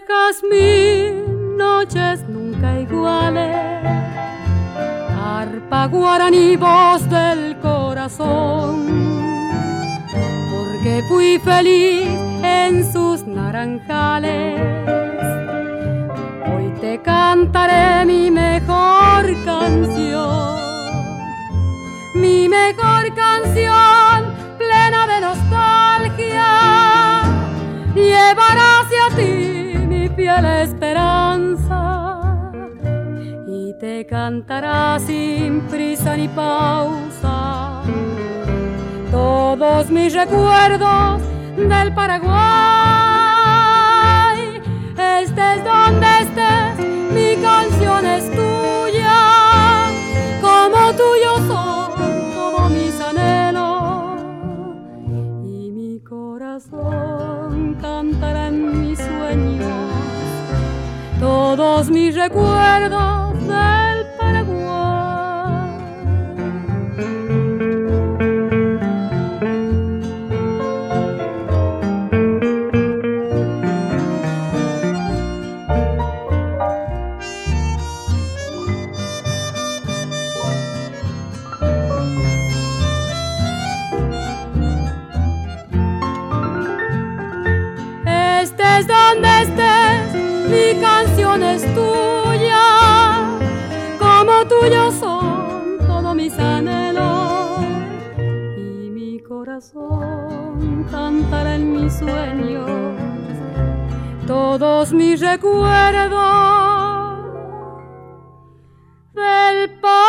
jazmín, noches nunca iguales, arpa guaraní, voz del corazón, porque fui feliz en sus naranjales. Hoy te cantaré mi mejor canción, plena de nostalgia, llevará hacia ti mi fiel esperanza y te cantará sin prisa ni pausa todos mis recuerdos del Paraguay. Estés donde estés, mi canción es tuya, como tuyo son todos mis anhelos, y mi corazón cantará en mis sueños todos mis recuerdos del Paraguay. Donde estés, mi canción es tuya, como tuyos son todos mis anhelos, y mi corazón cantará en mis sueños todos mis recuerdos del Paraguay.